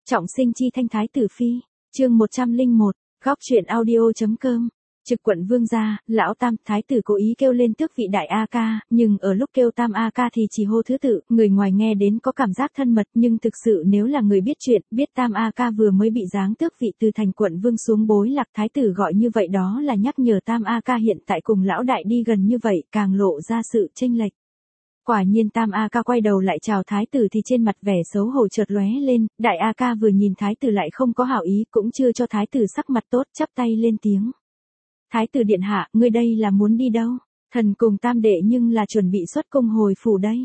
Trọng sinh chi thanh thái tử phi, chương 101, góc truyện audio.com. Trực quận Vương gia, lão Tam, thái tử cố ý kêu lên tước vị đại A ca, nhưng ở lúc kêu Tam A ca thì chỉ hô thứ tự, người ngoài nghe đến có cảm giác thân mật, nhưng thực sự nếu là người biết chuyện, biết Tam A ca vừa mới bị giáng tước vị từ thành quận Vương xuống bối lạc, thái tử gọi như vậy đó là nhắc nhở Tam A ca hiện tại cùng lão đại đi gần như vậy, càng lộ ra sự chênh lệch. Quả nhiên Tam A ca quay đầu lại chào thái tử thì trên mặt vẻ xấu hổ chợt lóe lên, đại A ca vừa nhìn thái tử lại không có hảo ý, cũng chưa cho thái tử sắc mặt tốt, chắp tay lên tiếng. Thái tử điện hạ, ngươi đây là muốn đi đâu? Thần cùng Tam đệ nhưng là chuẩn bị xuất cung hồi phủ đây.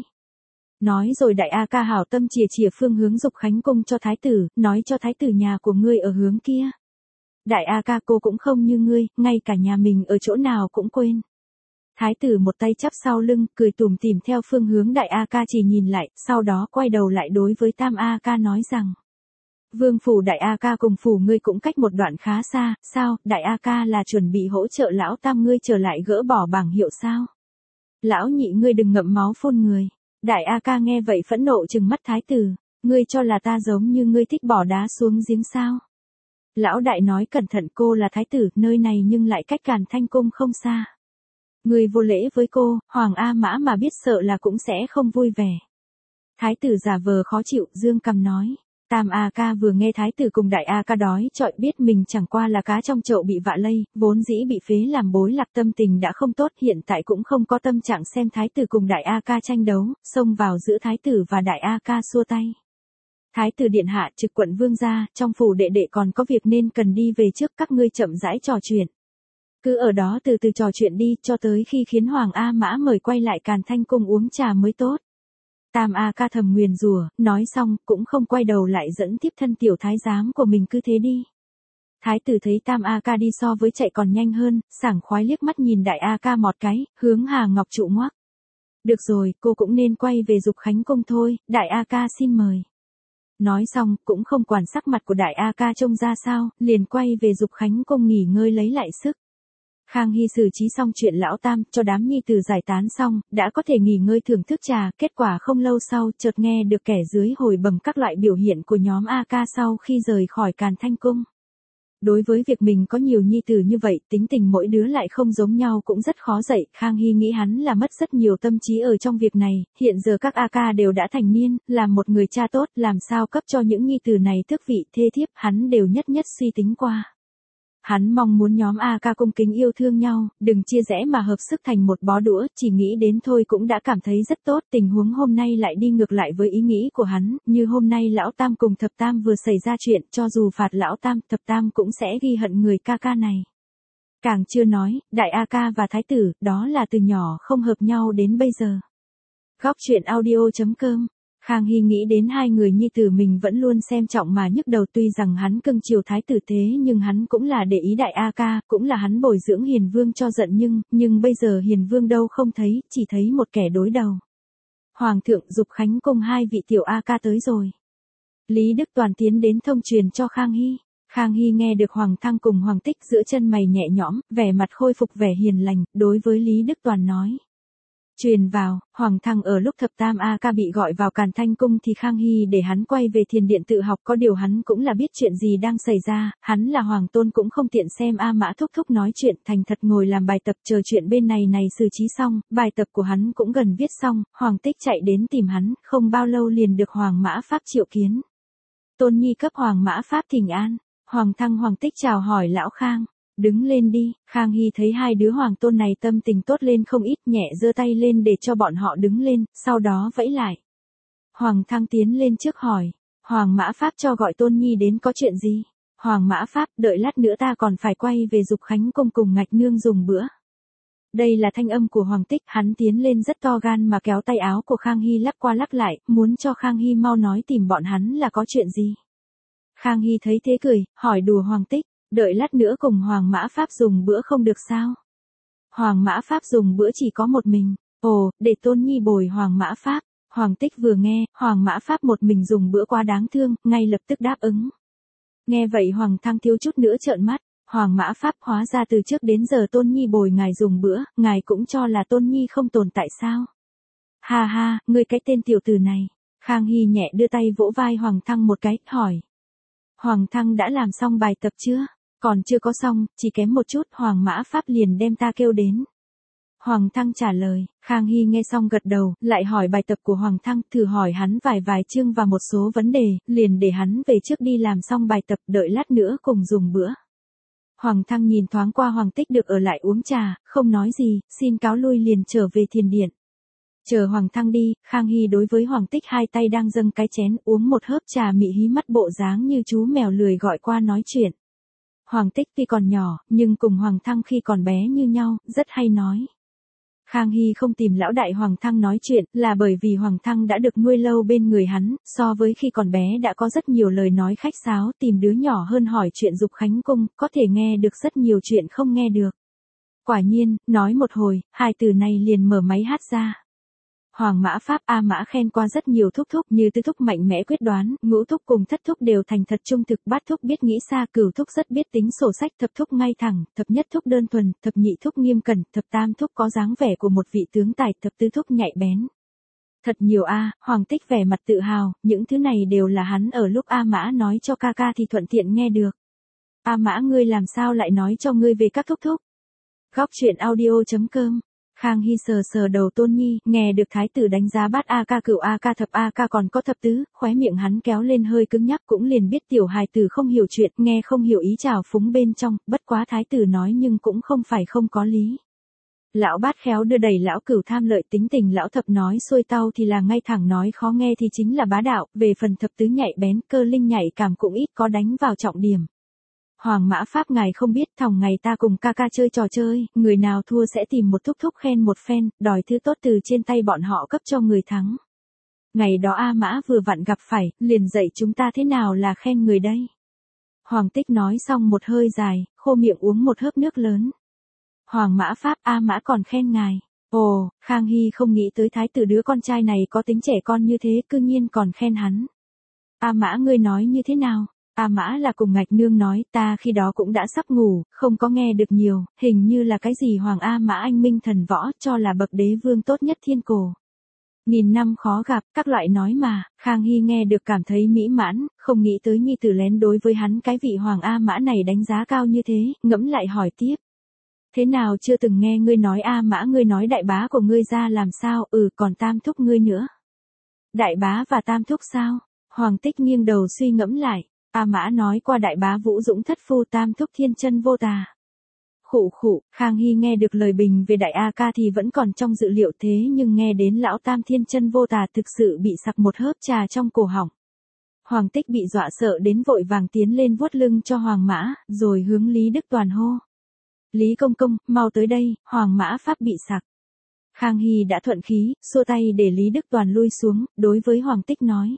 Nói rồi đại A ca hảo tâm chìa chìa phương hướng Dục Khánh cung cho thái tử, nói cho thái tử nhà của ngươi ở hướng kia. Đại A ca cô cũng không như ngươi, ngay cả nhà mình ở chỗ nào cũng quên. Thái tử một tay chắp sau lưng, cười tủm tỉm theo phương hướng đại A ca chỉ nhìn lại, sau đó quay đầu lại đối với Tam A ca nói rằng. Vương phủ đại A ca cùng phủ ngươi cũng cách một đoạn khá xa, sao, đại A ca là chuẩn bị hỗ trợ lão Tam ngươi trở lại gỡ bỏ bảng hiệu sao? Lão nhị ngươi đừng ngậm máu phun người. Đại A ca nghe vậy phẫn nộ trừng mắt thái tử, ngươi cho là ta giống như ngươi thích bỏ đá xuống giếng sao? Lão đại nói cẩn thận, cô là thái tử, nơi này nhưng lại cách Càn Thanh cung không xa. Ngươi vô lễ với cô, Hoàng A Mã mà biết sợ là cũng sẽ không vui vẻ. Thái tử giả vờ khó chịu, dương cằm nói. Tam A ca vừa nghe thái tử cùng đại A ca đói chọi biết mình chẳng qua là cá trong chậu bị vạ lây, vốn dĩ bị phế làm bối lạc tâm tình đã không tốt, hiện tại cũng không có tâm trạng xem thái tử cùng đại A ca tranh đấu, xông vào giữa thái tử và đại A ca xua tay. Thái tử điện hạ, trực quận Vương gia, trong phủ đệ đệ còn có việc nên cần đi về trước, các ngươi chậm rãi trò chuyện. Cứ ở đó từ từ trò chuyện đi, cho tới khi khiến Hoàng A Mã mời quay lại Càn Thanh cung uống trà mới tốt. Tam A ca thầm nguyền rủa, nói xong, cũng không quay đầu lại dẫn tiếp thân tiểu thái giám của mình cứ thế đi. Thái tử thấy Tam A ca đi so với chạy còn nhanh hơn, sảng khoái liếc mắt nhìn đại A ca một cái, hướng Hà Ngọc Trụ ngoắc. Được rồi, cô cũng nên quay về Dục Khánh cung thôi, đại A ca xin mời. Nói xong, cũng không quản sắc mặt của đại A ca trông ra sao, liền quay về Dục Khánh cung nghỉ ngơi lấy lại sức. Khang Hy xử trí xong chuyện lão Tam, cho đám nhi tử giải tán xong, đã có thể nghỉ ngơi thưởng thức trà, kết quả không lâu sau, chợt nghe được kẻ dưới hồi bẩm các loại biểu hiện của nhóm A ca sau khi rời khỏi Càn Thanh cung. Đối với việc mình có nhiều nhi tử như vậy, tính tình mỗi đứa lại không giống nhau cũng rất khó dạy, Khang Hy nghĩ hắn là mất rất nhiều tâm trí ở trong việc này, hiện giờ các A ca đều đã thành niên, làm một người cha tốt, làm sao cấp cho những nhi tử này tước vị thê thiếp, hắn đều nhất nhất suy tính qua. Hắn mong muốn nhóm A ca cung kính yêu thương nhau, đừng chia rẽ mà hợp sức thành một bó đũa, chỉ nghĩ đến thôi cũng đã cảm thấy rất tốt, tình huống hôm nay lại đi ngược lại với ý nghĩ của hắn, như hôm nay lão Tam cùng thập Tam vừa xảy ra chuyện, cho dù phạt lão Tam, thập Tam cũng sẽ ghi hận người ca ca này. Càng chưa nói, đại A ca và thái tử, đó là từ nhỏ không hợp nhau đến bây giờ. Góc truyện audio.com. Khang Hy nghĩ đến hai người nhi tử mình vẫn luôn xem trọng mà nhức đầu, tuy rằng hắn cưng chiều thái tử thế nhưng hắn cũng là để ý đại A ca, cũng là hắn bồi dưỡng Hiền Vương cho giận nhưng bây giờ Hiền Vương đâu không thấy, chỉ thấy một kẻ đối đầu. Hoàng thượng, Dục Khánh cung hai vị tiểu A ca tới rồi. Lý Đức Toàn tiến đến thông truyền cho Khang Hy. Khang Hy nghe được Hoàng Thăng cùng Hoàng Tích giữa chân mày nhẹ nhõm, vẻ mặt khôi phục vẻ hiền lành, đối với Lý Đức Toàn nói. Truyền vào, Hoàng Thăng ở lúc thập Tam A ca bị gọi vào Càn Thanh cung thì Khang Hy để hắn quay về thiền điện tự học, có điều hắn cũng là biết chuyện gì đang xảy ra, hắn là Hoàng tôn cũng không tiện xem A Mã thúc thúc nói chuyện, thành thật ngồi làm bài tập chờ chuyện bên này xử trí xong, bài tập của hắn cũng gần viết xong, Hoàng Tích chạy đến tìm hắn, không bao lâu liền được Hoàng Mã Pháp triệu kiến. Tôn nhi cấp Hoàng Mã Pháp thỉnh an. Hoàng Thăng Hoàng Tích chào hỏi lão Khang. Đứng lên đi, Khang Hy thấy hai đứa hoàng tôn này tâm tình tốt lên không ít, nhẹ giơ tay lên để cho bọn họ đứng lên, sau đó vẫy lại. Hoàng Thăng tiến lên trước hỏi, Hoàng Mã Pháp cho gọi Tôn nhi đến có chuyện gì? Hoàng Mã Pháp, đợi lát nữa ta còn phải quay về Dục Khánh cung cùng Ngạch Nương dùng bữa. Đây là thanh âm của Hoàng Tích, hắn tiến lên rất to gan mà kéo tay áo của Khang Hy lắc qua lắc lại, muốn cho Khang Hy mau nói tìm bọn hắn là có chuyện gì. Khang Hy thấy thế cười, hỏi đùa Hoàng Tích. Đợi lát nữa cùng Hoàng Mã Pháp dùng bữa không được sao? Hoàng Mã Pháp dùng bữa chỉ có một mình. Ồ, để Tôn nhi bồi Hoàng Mã Pháp. Hoàng Tích vừa nghe, Hoàng Mã Pháp một mình dùng bữa quá đáng thương, ngay lập tức đáp ứng. Nghe vậy Hoàng Thăng thiếu chút nữa trợn mắt. Hoàng Mã Pháp hóa ra từ trước đến giờ Tôn nhi bồi ngài dùng bữa, ngài cũng cho là Tôn nhi không tồn tại sao? Ha ha, ngươi cái tên tiểu tử này. Khang Hy nhẹ đưa tay vỗ vai Hoàng Thăng một cái, hỏi. Hoàng thăng đã làm xong bài tập chưa? Còn chưa có xong, chỉ kém một chút, Hoàng Mã Pháp liền đem ta kêu đến. Hoàng thăng trả lời, Khang Hy nghe xong gật đầu, lại hỏi bài tập của Hoàng thăng, thử hỏi hắn vài chương và một số vấn đề, liền để hắn về trước đi làm xong bài tập, đợi lát nữa cùng dùng bữa. Hoàng thăng nhìn thoáng qua Hoàng Tích được ở lại uống trà, không nói gì, xin cáo lui liền trở về thiền điện. Chờ Hoàng thăng đi, Khang Hy đối với Hoàng Tích hai tay đang dâng cái chén uống một hớp trà mị hí mắt bộ dáng như chú mèo lười gọi qua nói chuyện. Hoàng Tích tuy còn nhỏ, nhưng cùng Hoàng thăng khi còn bé như nhau, rất hay nói. Khang Hy không tìm lão đại Hoàng thăng nói chuyện là bởi vì Hoàng thăng đã được nuôi lâu bên người hắn, so với khi còn bé đã có rất nhiều lời nói khách sáo, tìm đứa nhỏ hơn hỏi chuyện dục khánh cung, có thể nghe được rất nhiều chuyện không nghe được. Quả nhiên, nói một hồi, hai từ này liền mở máy hát ra. Hoàng Mã Pháp A Mã khen qua rất nhiều thúc thúc như tứ thúc mạnh mẽ quyết đoán, ngũ thúc cùng thất thúc đều thành thật trung thực, bát thúc biết nghĩ xa, cửu thúc rất biết tính sổ sách, thập thúc ngay thẳng, thập nhất thúc đơn thuần, thập nhị thúc nghiêm cẩn, thập tam thúc có dáng vẻ của một vị tướng tài, thập tứ thúc nhạy bén. Thật nhiều a. Hoàng Tích vẻ mặt tự hào, những thứ này đều là hắn ở lúc A Mã nói cho ca ca thì thuận tiện nghe được. A Mã ngươi làm sao lại nói cho ngươi về các thúc thúc? Góc truyện audio.com. Khang Hy sờ đầu Tôn Nhi, nghe được thái tử đánh giá bát A ca cửu A ca thập A ca còn có thập tứ, khóe miệng hắn kéo lên hơi cứng nhắc, cũng liền biết tiểu hài tử không hiểu chuyện, nghe không hiểu ý trào phúng bên trong, bất quá thái tử nói nhưng cũng không phải không có lý. Lão bát khéo đưa đẩy lão cửu tham lợi, tính tình lão thập nói xuôi tao thì là ngay thẳng, nói khó nghe thì chính là bá đạo, về phần thập tứ nhạy bén, cơ linh nhạy cảm cũng ít có đánh vào trọng điểm. Hoàng Mã Pháp ngài không biết, thòng ngày ta cùng ca ca chơi trò chơi, người nào thua sẽ tìm một thúc thúc khen một phen, đòi thứ tốt từ trên tay bọn họ cấp cho người thắng. Ngày đó A Mã vừa vặn gặp phải, liền dạy chúng ta thế nào là khen người đây. Hoàng Tích nói xong một hơi dài, khô miệng uống một hớp nước lớn. Hoàng Mã Pháp A Mã còn khen ngài. Ồ, Khang Hy không nghĩ tới thái tử đứa con trai này có tính trẻ con như thế, cư nhiên còn khen hắn. A Mã ngươi nói như thế nào? A Mã là cùng Ngạch Nương nói, ta khi đó cũng đã sắp ngủ, không có nghe được nhiều, hình như là cái gì Hoàng A Mã anh minh thần võ, cho là bậc đế vương tốt nhất thiên cổ. Nghìn năm khó gặp, các loại nói mà, Khang Hy nghe được cảm thấy mỹ mãn, không nghĩ tới nhi tử lén đối với hắn cái vị Hoàng A Mã này đánh giá cao như thế, ngẫm lại hỏi tiếp. Thế nào chưa từng nghe ngươi nói A Mã, ngươi nói đại bá của ngươi ra làm sao, còn tam thúc ngươi nữa. Đại bá và tam thúc sao? Hoàng Tích nghiêng đầu suy ngẫm lại. A Mã nói qua đại bá Vũ Dũng thất phu, tam thúc thiên chân vô tà. Khụ, Khang Hy nghe được lời bình về đại A ca thì vẫn còn trong dự liệu, thế nhưng nghe đến lão tam thiên chân vô tà thực sự bị sặc một hớp trà trong cổ họng. Hoàng Tích bị dọa sợ đến vội vàng tiến lên vuốt lưng cho Hoàng Mã, rồi hướng Lý Đức Toàn hô. Lý công công, mau tới đây, Hoàng Mã Pháp bị sặc. Khang Hy đã thuận khí, xua tay để Lý Đức Toàn lui xuống, đối với Hoàng Tích nói.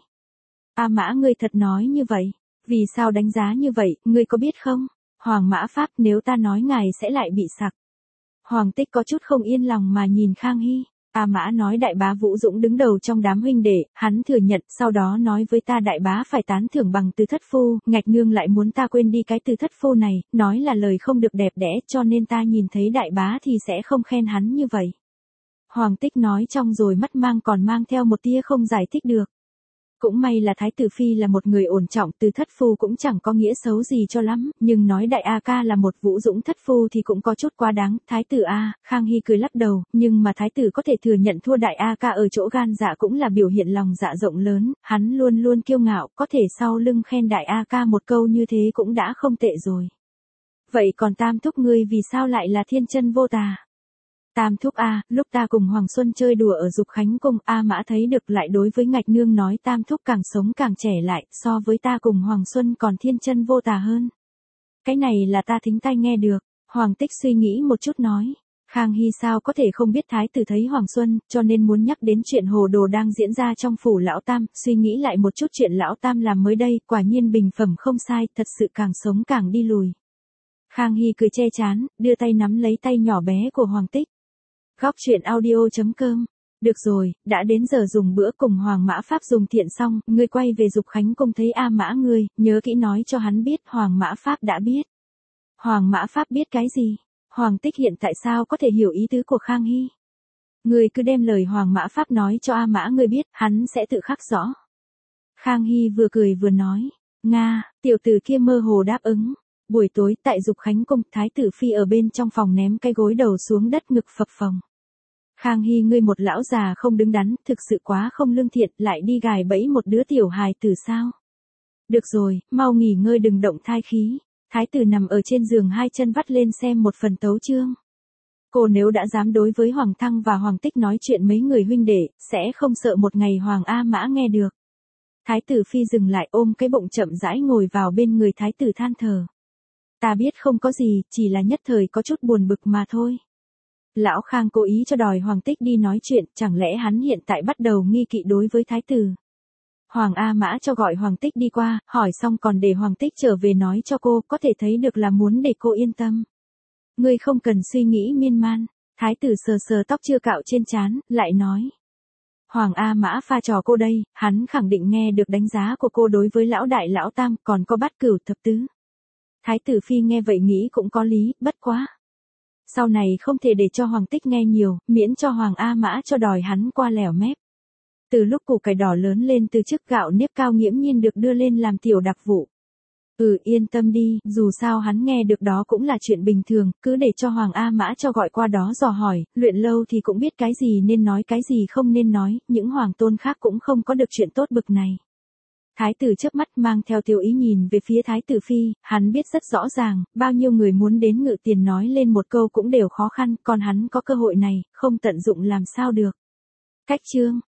A Mã ngươi thật nói như vậy. Vì sao đánh giá như vậy, ngươi có biết không? Hoàng Mã Pháp, nếu ta nói ngài sẽ lại bị sặc. Hoàng Tích có chút không yên lòng mà nhìn Khang Hy. A Mã nói đại bá Vũ Dũng đứng đầu trong đám huynh đệ, hắn thừa nhận, sau đó nói với ta đại bá phải tán thưởng bằng từ thất phu, Ngạch Nương lại muốn ta quên đi cái từ thất phu này, nói là lời không được đẹp đẽ, cho nên ta nhìn thấy đại bá thì sẽ không khen hắn như vậy. Hoàng Tích nói trong rồi mắt còn mang theo một tia không giải thích được. Cũng may là Thái tử Phi là một người ổn trọng, từ thất phu cũng chẳng có nghĩa xấu gì cho lắm, nhưng nói đại A ca là một Vũ Dũng thất phu thì cũng có chút quá đáng. Thái tử A, Khang Hy cười lắc đầu, nhưng mà thái tử có thể thừa nhận thua đại A ca ở chỗ gan dạ cũng là biểu hiện lòng dạ rộng lớn, hắn luôn luôn kiêu ngạo, có thể sau lưng khen đại A ca một câu như thế cũng đã không tệ rồi. Vậy còn tam thúc ngươi vì sao lại là thiên chân vô tà? Tam thúc A, lúc ta cùng Hoàng Xuân chơi đùa ở Dục Khánh Cung, A Mã thấy được lại đối với Ngạch Nương nói tam thúc càng sống càng trẻ lại, so với ta cùng Hoàng Xuân còn thiên chân vô tà hơn. Cái này là ta thính tai nghe được. Hoàng Tích suy nghĩ một chút nói. Khang Hy sao có thể không biết thái tử thấy Hoàng Xuân, cho nên muốn nhắc đến chuyện hồ đồ đang diễn ra trong phủ lão tam, suy nghĩ lại một chút chuyện lão tam làm mới đây, quả nhiên bình phẩm không sai, thật sự càng sống càng đi lùi. Khang Hy cười che chán, đưa tay nắm lấy tay nhỏ bé của Hoàng Tích. Góc truyện audio.com. Được rồi, đã đến giờ dùng bữa, cùng Hoàng Mã Pháp dùng thiện xong, ngươi quay về Dục Khánh Cung thấy A Mã ngươi, nhớ kỹ nói cho hắn biết. Hoàng Mã Pháp đã biết. Hoàng Mã Pháp biết cái gì? Hoàng Tích hiện tại sao có thể hiểu ý tứ của Khang Hy? Ngươi cứ đem lời Hoàng Mã Pháp nói cho A Mã ngươi biết, hắn sẽ tự khắc rõ. Khang Hy vừa cười vừa nói. Nga, tiểu tử kia mơ hồ đáp ứng. Buổi tối tại Dục Khánh Cung, Thái tử Phi ở bên trong phòng ném cái gối đầu xuống đất ngực phập phồng. Khang Hy, ngươi một lão già không đứng đắn, thực sự quá không lương thiện, lại đi gài bẫy một đứa tiểu hài tử sao? Được rồi, mau nghỉ ngơi đừng động thai khí. Thái tử nằm ở trên giường hai chân vắt lên xem một phần tấu chương. Cô nếu đã dám đối với Hoàng Thăng và Hoàng Tích nói chuyện mấy người huynh đệ, sẽ không sợ một ngày Hoàng A Mã nghe được. Thái tử Phi dừng lại ôm cái bụng chậm rãi ngồi vào bên người thái tử than thở. Ta biết không có gì, chỉ là nhất thời có chút buồn bực mà thôi. Lão Khang cố ý cho đòi Hoàng Tích đi nói chuyện, chẳng lẽ hắn hiện tại bắt đầu nghi kỵ đối với thái tử. Hoàng A Mã cho gọi Hoàng Tích đi qua, hỏi xong còn để Hoàng Tích trở về nói cho cô, có thể thấy được là muốn để cô yên tâm. Ngươi không cần suy nghĩ miên man. Thái tử sờ sờ tóc chưa cạo trên trán, lại nói. Hoàng A Mã pha trò cô đây, hắn khẳng định nghe được đánh giá của cô đối với lão đại lão tam, còn có bát cửu thập tứ. Thái tử Phi nghe vậy nghĩ cũng có lý, bất quá. Sau này không thể để cho Hoàng Tích nghe nhiều, miễn cho Hoàng A Mã cho đòi hắn qua lẻo mép. Từ lúc củ cải đỏ lớn lên từ chức gạo nếp Cao Nghiễm Nhiên được đưa lên làm tiểu đặc vụ. Yên tâm đi, dù sao hắn nghe được đó cũng là chuyện bình thường, cứ để cho Hoàng A Mã cho gọi qua đó dò hỏi, luyện lâu thì cũng biết cái gì nên nói cái gì không nên nói, những hoàng tôn khác cũng không có được chuyện tốt bực này. Thái tử chớp mắt mang theo tiêu ý nhìn về phía Thái tử Phi, hắn biết rất rõ ràng, bao nhiêu người muốn đến Ngự Tiền nói lên một câu cũng đều khó khăn, còn hắn có cơ hội này, không tận dụng làm sao được. Cách chương